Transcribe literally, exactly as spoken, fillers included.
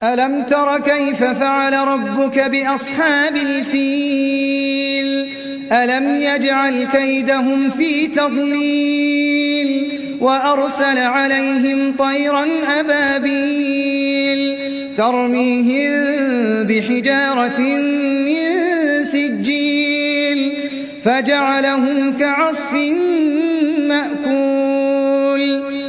ألم تر كيف فعل ربك بأصحاب الفيل ألم يجعل كيدهم في تضليل وأرسل عليهم طيرا أبابيل ترميهم بحجارة من سجيل فجعلهم كعصف مأكول